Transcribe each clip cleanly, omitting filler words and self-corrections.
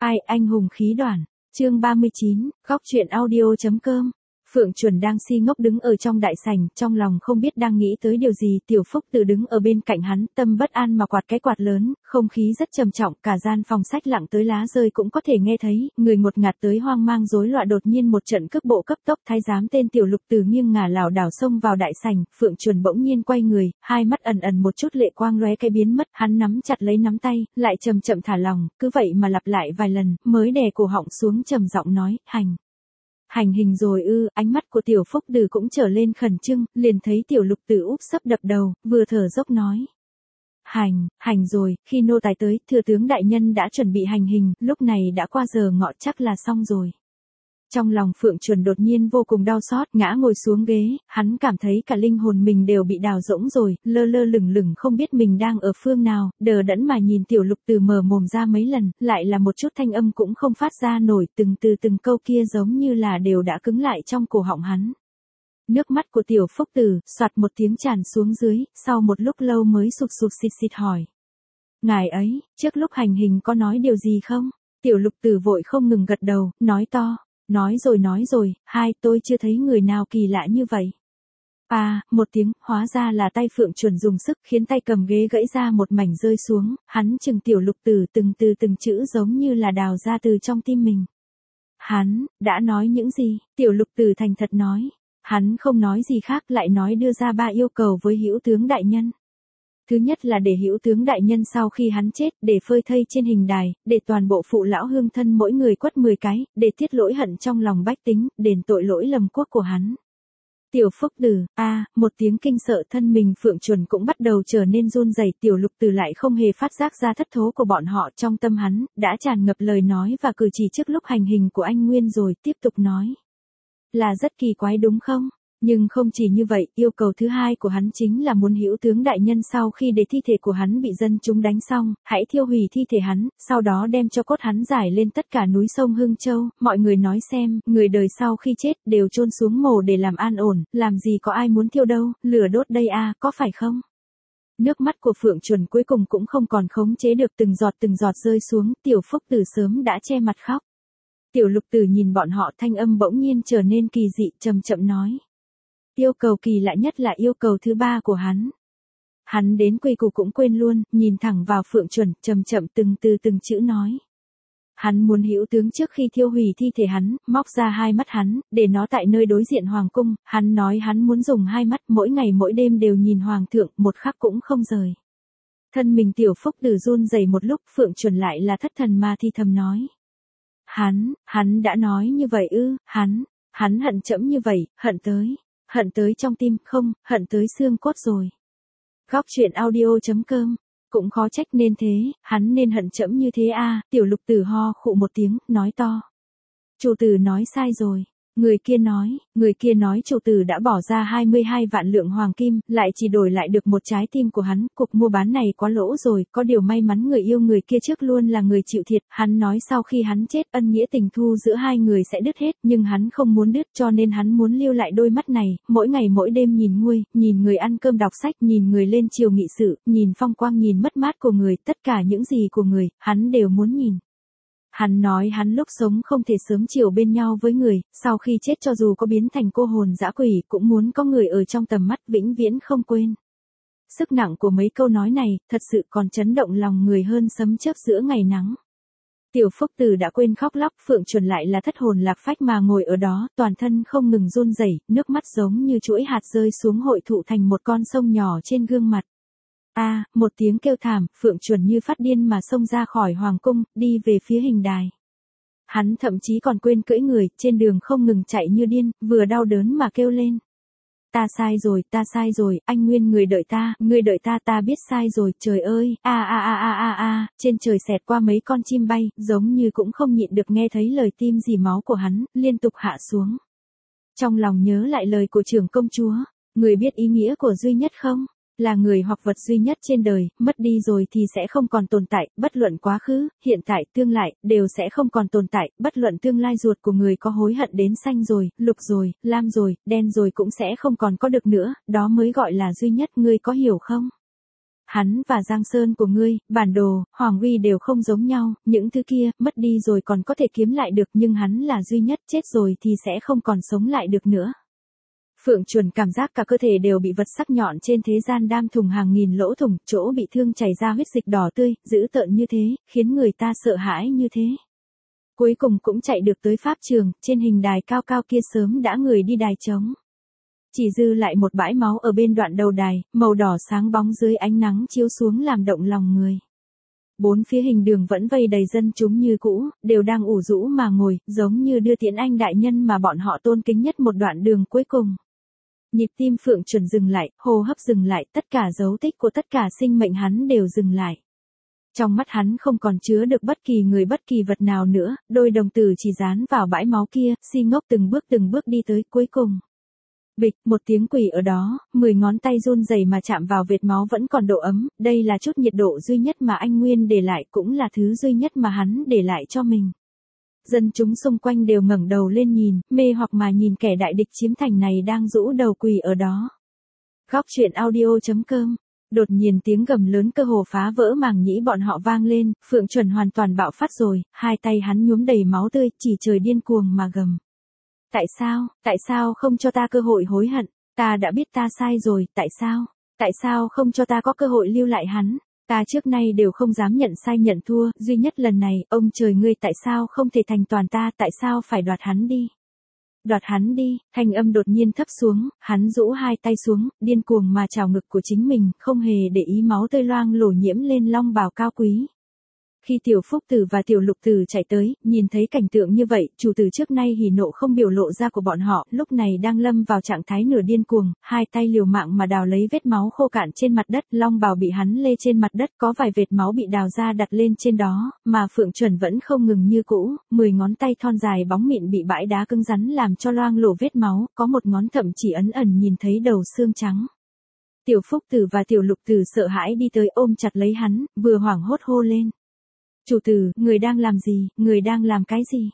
Ai anh hùng khí đoản. Chương 39, góc truyện audio.com. Phượng Chuẩn đang si ngốc đứng ở trong đại sảnh, trong lòng không biết đang nghĩ tới điều gì. Tiểu Phúc Từ đứng ở bên cạnh hắn, tâm bất an mà quạt cái quạt lớn, không khí rất trầm trọng, cả gian phòng sách lặng tới lá rơi cũng có thể nghe thấy. Người ngột ngạt tới hoang mang rối loạn, đột nhiên một trận cước bộ cấp tốc, thái giám tên Tiểu Lục Từ nghiêng ngả lảo đảo xông vào đại sảnh. Phượng Chuẩn bỗng nhiên quay người, hai mắt ẩn ẩn một chút lệ quang lóe cái biến mất, hắn nắm chặt lấy nắm tay, lại chậm chậm thả lòng, cứ vậy mà lặp lại vài lần, mới đè cổ họng xuống trầm giọng nói, Hành hình rồi ư? Ánh mắt của Tiểu Phúc Từ cũng trở lên khẩn trương, liền thấy Tiểu Lục Từ úp sấp đập đầu, vừa thở dốc nói. Hành rồi, khi nô tài tới, thừa tướng đại nhân đã chuẩn bị hành hình, lúc này đã qua giờ ngọ chắc là xong rồi. Trong lòng Phượng Chuẩn đột nhiên vô cùng đau xót, ngã ngồi xuống ghế, hắn cảm thấy cả linh hồn mình đều bị đào rỗng rồi, lơ lơ lửng lửng không biết mình đang ở phương nào, đờ đẫn mà nhìn Tiểu Lục Từ mở mồm ra mấy lần, lại là một chút thanh âm cũng không phát ra nổi, từng câu kia giống như là đều đã cứng lại trong cổ họng hắn. Nước mắt của Tiểu Phúc Từ, soạt một tiếng tràn xuống dưới, sau một lúc lâu mới sụt xịt hỏi. Ngài ấy, trước lúc hành hình có nói điều gì không? Tiểu Lục Từ vội không ngừng gật đầu, nói to. Nói rồi, tôi chưa thấy người nào kỳ lạ như vậy. Một tiếng, hóa ra là tay Phượng Chuẩn dùng sức khiến tay cầm ghế gãy ra một mảnh rơi xuống, hắn chừng Tiểu Lục Từ từng chữ giống như là đào ra từ trong tim mình. Hắn, đã nói những gì? Tiểu Lục Từ thành thật nói. Hắn không nói gì khác, lại nói đưa ra 3 yêu cầu với Hữu tướng đại nhân. Thứ nhất là để Hữu tướng đại nhân sau khi hắn chết, để phơi thây trên hình đài, để toàn bộ phụ lão hương thân mỗi người quất 10 cái, để tiết lỗi hận trong lòng bách tính, đền tội lỗi lầm quốc của hắn. Tiểu Phúc Từ, một tiếng kinh sợ, thân mình Phượng Chuẩn cũng bắt đầu trở nên run rẩy. Tiểu Lục Từ lại không hề phát giác ra thất thố của bọn họ, trong tâm hắn đã tràn ngập lời nói và cử chỉ trước lúc hành hình của anh Nguyên rồi, tiếp tục nói. Là rất kỳ quái đúng không? Nhưng không chỉ như vậy, yêu cầu thứ hai của hắn chính là muốn Hữu tướng đại nhân sau khi để thi thể của hắn bị dân chúng đánh xong, hãy thiêu hủy thi thể hắn, sau đó đem cho cốt hắn giải lên tất cả núi sông Hưng Châu, mọi người nói xem, người đời sau khi chết đều chôn xuống mồ để làm an ổn, làm gì có ai muốn thiêu đâu, lửa đốt đây có phải không? Nước mắt của Phượng Chuẩn cuối cùng cũng không còn khống chế được, từng giọt rơi xuống. Tiểu Phúc Từ sớm đã che mặt khóc. Tiểu Lục Từ nhìn bọn họ, thanh âm bỗng nhiên trở nên kỳ dị, chậm chậm nói. Yêu cầu kỳ lạ nhất là yêu cầu thứ 3 của hắn. Hắn đến quy củ cũng quên luôn, nhìn thẳng vào Phượng Chuẩn, chậm chậm từng chữ nói. Hắn muốn Hữu tướng trước khi thiêu hủy thi thể hắn, móc ra 2 mắt hắn, để nó tại nơi đối diện hoàng cung, hắn nói hắn muốn dùng 2 mắt mỗi ngày mỗi đêm đều nhìn hoàng thượng, một khắc cũng không rời. Thân mình Tiểu Phúc Từ run rẩy một lúc, Phượng Chuẩn lại là thất thần mà thì thầm nói. Hắn đã nói như vậy ư? Hắn hận trẫm như vậy, hận tới trong tim, không, hận tới xương cốt rồi. Góc truyện audio.com. Cũng khó trách nên thế, hắn nên hận trẫm như thế Tiểu Lục Từ ho khụ một tiếng, nói to. Chủ tử nói sai rồi. Người kia nói chủ tử đã bỏ ra 22 vạn lượng hoàng kim, lại chỉ đổi lại được một trái tim của hắn, cuộc mua bán này quá lỗ rồi, có điều may mắn người yêu người kia trước luôn là người chịu thiệt, hắn nói sau khi hắn chết ân nghĩa tình thù giữa hai người sẽ đứt hết, nhưng hắn không muốn đứt cho nên hắn muốn lưu lại đôi mắt này, mỗi ngày mỗi đêm nhìn nguôi, nhìn người ăn cơm đọc sách, nhìn người lên triều nghị sự, nhìn phong quang, nhìn mất mát của người, tất cả những gì của người, hắn đều muốn nhìn. Hắn nói hắn lúc sống không thể sớm chiều bên nhau với người, sau khi chết cho dù có biến thành cô hồn dã quỷ cũng muốn có người ở trong tầm mắt vĩnh viễn không quên. Sức nặng của mấy câu nói này, thật sự còn chấn động lòng người hơn sấm chớp giữa ngày nắng. Tiểu Phúc Từ đã quên khóc lóc, Phượng Chuẩn lại là thất hồn lạc phách mà ngồi ở đó, toàn thân không ngừng run rẩy, nước mắt giống như chuỗi hạt rơi xuống hội tụ thành một con sông nhỏ trên gương mặt. Một tiếng kêu thảm, Phượng Chuẩn như phát điên mà xông ra khỏi hoàng cung, đi về phía hình đài. Hắn thậm chí còn quên cưỡi người, trên đường không ngừng chạy như điên, vừa đau đớn mà kêu lên. Ta sai rồi, anh Nguyên người đợi ta, ta biết sai rồi, trời ơi, trên trời xẹt qua mấy con chim bay, giống như cũng không nhịn được nghe thấy lời tim rỉ máu của hắn, liên tục hạ xuống. Trong lòng nhớ lại lời của trưởng công chúa, người biết ý nghĩa của duy nhất không? Là người hoặc vật duy nhất trên đời, mất đi rồi thì sẽ không còn tồn tại, bất luận quá khứ, hiện tại, tương lai, đều sẽ không còn tồn tại, bất luận tương lai ruột của người có hối hận đến xanh rồi, lục rồi, lam rồi, đen rồi cũng sẽ không còn có được nữa, đó mới gọi là duy nhất, ngươi có hiểu không? hắn và Giang Sơn của ngươi, bản đồ, Hoàng Uy đều không giống nhau, những thứ kia, mất đi rồi còn có thể kiếm lại được nhưng hắn là duy nhất, chết rồi thì sẽ không còn sống lại được nữa. Phượng Chuẩn cảm giác cả cơ thể đều bị vật sắc nhọn trên thế gian đam thủng hàng nghìn lỗ thủng, chỗ bị thương chảy ra huyết dịch đỏ tươi, dữ tợn như thế, khiến người ta sợ hãi như thế. Cuối cùng cũng chạy được tới pháp trường, trên hình đài cao cao kia sớm đã người đi đài trống. Chỉ dư lại một bãi máu ở bên đoạn đầu đài, màu đỏ sáng bóng dưới ánh nắng chiếu xuống làm động lòng người. Bốn phía hình đường vẫn vây đầy dân chúng như cũ, đều đang ủ rũ mà ngồi, giống như đưa tiễn anh đại nhân mà bọn họ tôn kính nhất một đoạn đường cuối cùng. Nhịp tim Phượng Chuẩn dừng lại, hô hấp dừng lại, tất cả dấu tích của tất cả sinh mệnh hắn đều dừng lại. Trong mắt hắn không còn chứa được bất kỳ người bất kỳ vật nào nữa, đôi đồng tử chỉ dán vào bãi máu kia, si ngốc từng bước đi tới cuối cùng. Bịch, một tiếng quỷ ở đó, 10 ngón tay run rẩy mà chạm vào vệt máu vẫn còn độ ấm, đây là chút nhiệt độ duy nhất mà anh Nguyên để lại, cũng là thứ duy nhất mà hắn để lại cho mình. Dân chúng xung quanh đều ngẩng đầu lên nhìn, mê hoặc mà nhìn kẻ đại địch chiếm thành này đang rũ đầu quỳ ở đó. Góc truyện audio.com. Đột nhiên tiếng gầm lớn cơ hồ phá vỡ màng nhĩ bọn họ vang lên, Phượng Chuẩn hoàn toàn bạo phát rồi, hai tay hắn nhuốm đầy máu tươi, chỉ trời điên cuồng mà gầm. Tại sao không cho ta cơ hội hối hận, ta đã biết ta sai rồi, tại sao không cho ta có cơ hội lưu lại hắn, ta trước nay đều không dám nhận sai nhận thua, duy nhất lần này, ông trời ngươi tại sao không thể thành toàn ta, tại sao phải đoạt hắn đi. Đoạt hắn đi, thanh âm đột nhiên thấp xuống, hắn rũ hai tay xuống, điên cuồng mà trào ngực của chính mình, không hề để ý máu tươi loang lổ nhiễm lên long bào cao quý. Khi Tiểu Phúc Tử và Tiểu Lục Tử chạy tới, nhìn thấy cảnh tượng như vậy, chủ tử trước nay hỉ nộ không biểu lộ ra của bọn họ, lúc này đang lâm vào trạng thái nửa điên cuồng, hai tay liều mạng mà đào lấy vết máu khô cạn trên mặt đất, long bào bị hắn lê trên mặt đất, có vài vệt máu bị đào ra đặt lên trên đó, mà Phượng Chuẩn vẫn không ngừng như cũ, 10 ngón tay thon dài bóng mịn bị bãi đá cứng rắn làm cho loang lổ vết máu, có một ngón thậm chỉ ẩn ẩn nhìn thấy đầu xương trắng. Tiểu Phúc Tử và Tiểu Lục Tử sợ hãi đi tới ôm chặt lấy hắn, vừa hoảng hốt hô lên. Chủ tử, người đang làm gì, người đang làm cái gì?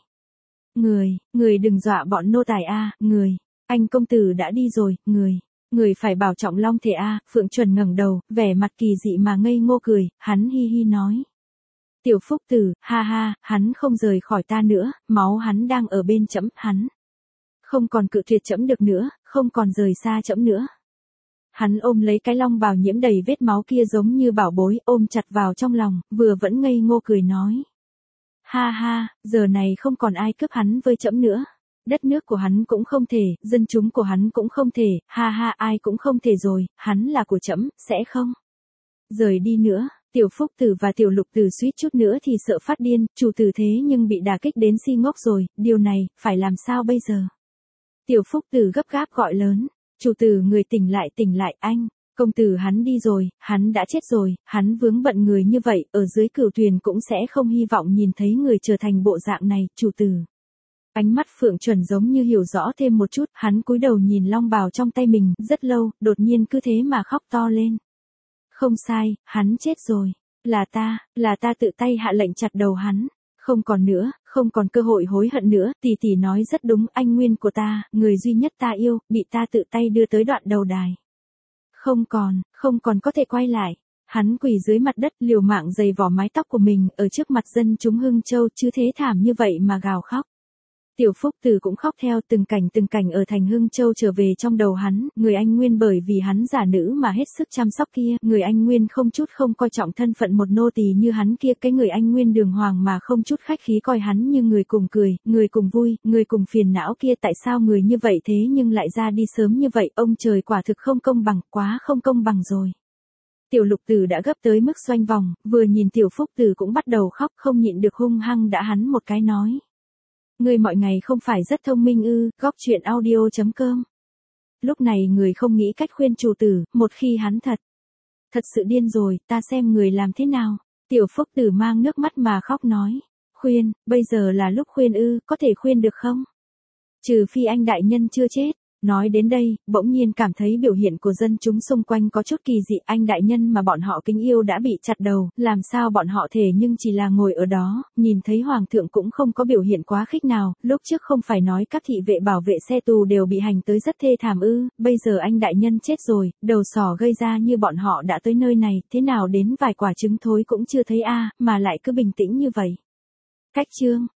Người đừng dọa bọn nô tài a, anh công tử đã đi rồi, người phải bảo trọng long thể a, Phượng Chuẩn ngẩng đầu, vẻ mặt kỳ dị mà ngây ngô cười, hắn hi hi nói. Tiểu Phúc Tử, ha ha, hắn không rời khỏi ta nữa, máu hắn đang ở bên trẫm, hắn không còn cự tuyệt trẫm được nữa, không còn rời xa trẫm nữa. Hắn ôm lấy cái long bào nhiễm đầy vết máu kia giống như bảo bối, ôm chặt vào trong lòng, vừa vẫn ngây ngô cười nói. Ha ha, giờ này không còn ai cướp hắn với trẫm nữa. Đất nước của hắn cũng không thể, dân chúng của hắn cũng không thể, ha ha ai cũng không thể rồi, hắn là của trẫm, sẽ không rời đi nữa. Tiểu Phúc Tử và Tiểu Lục Tử suýt chút nữa thì sợ phát điên, chủ tử thế nhưng bị đả kích đến si ngốc rồi, điều này, phải làm sao bây giờ? Tiểu Phúc Tử gấp gáp gọi lớn. Chủ tử người tỉnh lại anh, công tử hắn đi rồi, hắn đã chết rồi, hắn vướng bận người như vậy, ở dưới cửu thuyền cũng sẽ không hy vọng nhìn thấy người trở thành bộ dạng này, chủ tử. Ánh mắt Phượng Chuẩn giống như hiểu rõ thêm một chút, hắn cúi đầu nhìn long bào trong tay mình, rất lâu, đột nhiên cứ thế mà khóc to lên. Không sai, hắn chết rồi, là ta tự tay hạ lệnh chặt đầu hắn. Không còn nữa, không còn cơ hội hối hận nữa, tỷ tỷ nói rất đúng, anh Nguyên của ta, người duy nhất ta yêu, bị ta tự tay đưa tới đoạn đầu đài. Không còn có thể quay lại. Hắn quỳ dưới mặt đất liều mạng giày vò mái tóc của mình, ở trước mặt dân chúng Hưng Châu, chứ thế thảm như vậy mà gào khóc. Tiểu Phúc Tử cũng khóc theo, từng cảnh ở thành Hưng Châu trở về trong đầu hắn, người anh Nguyên bởi vì hắn giả nữ mà hết sức chăm sóc kia, người anh Nguyên không chút không coi trọng thân phận một nô tỳ như hắn kia, cái người anh Nguyên đường hoàng mà không chút khách khí coi hắn như người cùng cười, người cùng vui, người cùng phiền não kia, tại sao người như vậy thế nhưng lại ra đi sớm như vậy, ông trời quả thực không công bằng, quá không công bằng rồi. Tiểu Lục Tử đã gấp tới mức xoay vòng, vừa nhìn Tiểu Phúc Tử cũng bắt đầu khóc, không nhịn được hung hăng đã hắn một cái nói. Người mọi ngày không phải rất thông minh ư, góc truyện audio.com. Lúc này người không nghĩ cách khuyên chủ tử, một khi hắn thật sự điên rồi, ta xem người làm thế nào. Tiểu Phúc Tử mang nước mắt mà khóc nói. Khuyên, bây giờ là lúc khuyên ư, có thể khuyên được không? Trừ phi anh đại nhân chưa chết, Nói đến đây, bỗng nhiên cảm thấy biểu hiện của dân chúng xung quanh có chút kỳ dị, anh đại nhân mà bọn họ kính yêu đã bị chặt đầu, làm sao bọn họ thể nhưng chỉ là ngồi ở đó, nhìn thấy hoàng thượng cũng không có biểu hiện quá khích nào, lúc trước không phải nói các thị vệ bảo vệ xe tù đều bị hành tới rất thê thảm ư, bây giờ anh đại nhân chết rồi, đầu sỏ gây ra như bọn họ đã tới nơi này, thế nào đến vài quả trứng thối cũng chưa thấy a, mà lại cứ bình tĩnh như vậy. Cách chương